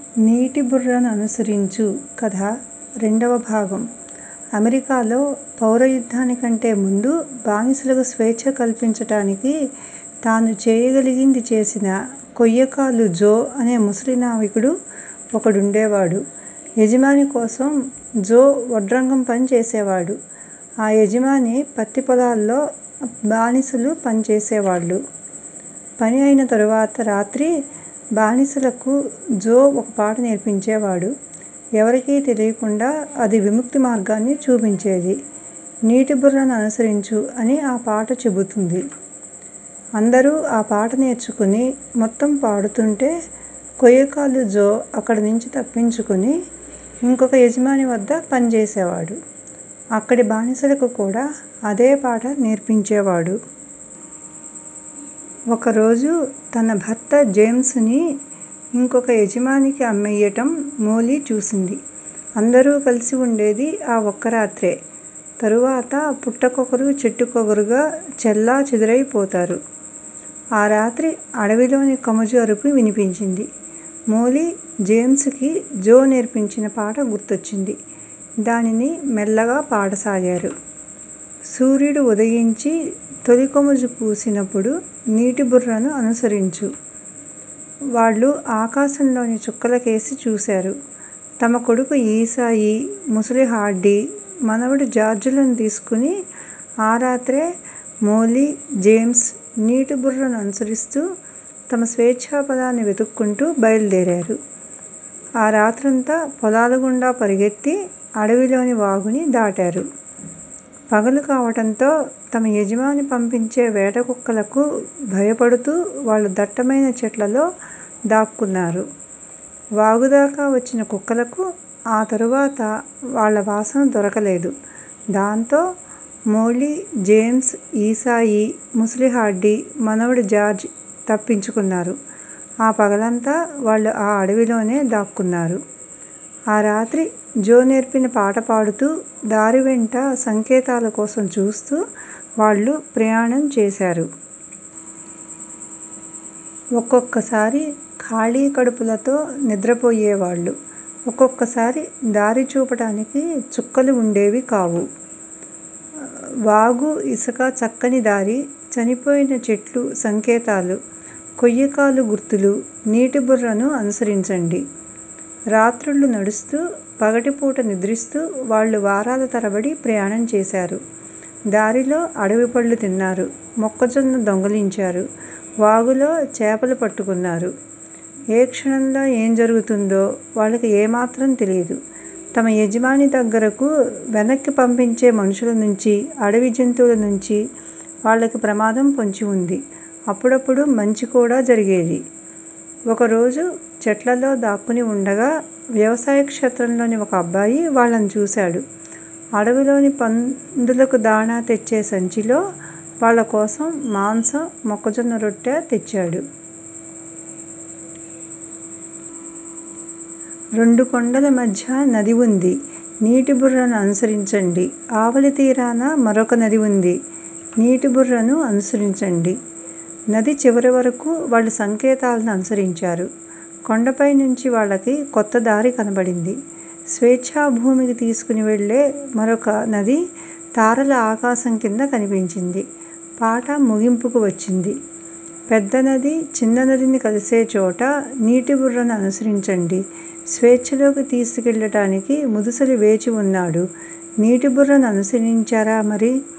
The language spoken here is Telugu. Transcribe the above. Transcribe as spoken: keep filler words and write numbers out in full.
నీటి బుర్రను అనుసరించు కథ రెండవ భాగం. అమెరికాలో పౌరయుద్ధానికంటే ముందు బానిసలకు స్వేచ్ఛ కల్పించటానికి తాను చేయగలిగింది చేసిన కొయ్యకాలు జో అనే ముసలి నావికుడు ఒకడుండేవాడు. యజమాని కోసం జో వడ్రంగం పని చేసేవాడు. ఆ యజమాని పత్తి పొలాల్లో బానిసలు పనిచేసేవాళ్ళు. పని అయిన తరువాత రాత్రి బానిసలకు జో ఒక పాట నేర్పించేవాడు. ఎవరికీ తెలియకుండా అది విముక్తి మార్గాన్ని చూపించేది. నీటి బుర్రను అనుసరించు అని ఆ పాట చెబుతుంది. అందరూ ఆ పాట నేర్చుకుని మొత్తం పాడుతుంటే కొయ్యకాలు జో అక్కడి నుంచి తప్పించుకుని ఇంకొక యజమాని వద్ద పనిచేసేవాడు. అక్కడి బానిసలకు కూడా అదే పాట నేర్పించేవాడు. ఒకరోజు తన భర్త జేమ్స్ని ఇంకొక యజమానికి అమ్మేయటం మోలీ చూసింది. అందరూ కలిసి ఉండేది ఆ ఒక్క రాత్రే. తరువాత పుట్టకొకరు చెట్టుకొకరుగా చెల్లా చెదురైపోతారు. ఆ రాత్రి అడవిలోని కముజు అరుపు వినిపించింది. మోలీ జేమ్స్ కి జో నేర్పించిన పాట గుర్తొచ్చింది. దానిని మెల్లగా పాడసాగారు. సూర్యుడు ఉదయించి తొలి కొముజు పూసినప్పుడు నీటి బుర్రను అనుసరించు. వాళ్ళు ఆకాశంలోని చుక్కలకేసి చూశారు. తమ కొడుకు ఈశాయి, ముసలి హార్డీ, మనవడు జార్జిలను తీసుకుని ఆ రాత్రే మోలీ, జేమ్స్ నీటి బుర్రను అనుసరిస్తూ తమ స్వేచ్ఛాపదాన్ని వెతుక్కుంటూ బయలుదేరారు. ఆ రాత్రంతా పొలాల గుండా పరుగెత్తి అడవిలోని వాగుని దాటారు. పగలు కావటంతో తమ యజమాని పంపించే వేటకుక్కలకు భయపడుతూ వాళ్ళు దట్టమైన చెట్లలో దాక్కున్నారు. వాగుదాకా వచ్చిన కుక్కలకు ఆ తరువాత వాళ్ళ వాసన దొరకలేదు. దాంతో మోలీ, జేమ్స్, ఈశాయి, ముసలి హార్డీ, మనవడు జార్జ్ తప్పించుకున్నారు. ఆ పగలంతా వాళ్ళు ఆ అడవిలోనే దాక్కున్నారు. ఆ రాత్రి జో నేర్పిన పాట పాడుతూ దారి వెంట సంకేతాల కోసం చూస్తూ వాళ్ళు ప్రయాణం చేశారు. ఒక్కొక్కసారి ఖాళీ కడుపులతో నిద్రపోయేవాళ్ళు. ఒక్కొక్కసారి దారి చూపటానికి చుక్కలు ఉండేవి కావు. వాగు, ఇసుక, చక్కని దారి, చనిపోయిన చెట్లు సంకేతాలు, కొయ్యకాలు గుర్తులు. నీటి బుర్రను అనుసరించండి. రాత్రుళ్ళు నడుస్తూ పగటిపూట నిద్రిస్తూ వాళ్ళు వారాల తరబడి ప్రయాణం చేశారు. దారిలో అడవిపళ్ళు తిన్నారు. మొక్కజొన్న దొంగిలించారు. వాగులో చేపలు పట్టుకున్నారు. ఏ క్షణంలో ఏం జరుగుతుందో వాళ్ళకి ఏమాత్రం తెలీదు. తమ యజమాని దగ్గరకు వెనక్కి పంపించే మనుషుల నుంచి, అడవి జంతువుల నుంచి వాళ్ళకి ప్రమాదం పొంచి ఉంది. అప్పుడప్పుడు మంచి కూడా జరిగేది. ఒకరోజు చెట్లలో దాక్కుని ఉండగా వ్యవసాయ క్షేత్రంలోని ఒక అబ్బాయి వాళ్ళని చూశాడు. అడవిలోని పందులకు దాణా తెచ్చే సంచిలో వాళ్ళ కోసం మాంసం, మొక్కజొన్న రొట్టె తెచ్చాడు. రెండు కొండల మధ్య నది ఉంది. నీటి బుర్రను అనుసరించండి. ఆవలి తీరాన మరొక నది ఉంది. నీటి బుర్రను అనుసరించండి. నది చివరి వరకు వాళ్ళు సంకేతాలను అనుసరించారు. కొండపై నుంచి వాళ్ళకి కొత్త దారి కనబడింది. స్వేచ్ఛా భూమికి తీసుకుని వెళ్ళే మరొక నది తారల ఆకాశం కింద కనిపించింది. పాట ముగింపుకు వచ్చింది. పెద్ద నది చిన్న నదిని కలిసే చోట నీటి బుర్రను అనుసరించండి. స్వేచ్ఛలోకి తీసుకెళ్ళటానికి ముదుసలి వేచి ఉన్నాడు. నీటి బుర్రను అనుసరించారా మరి?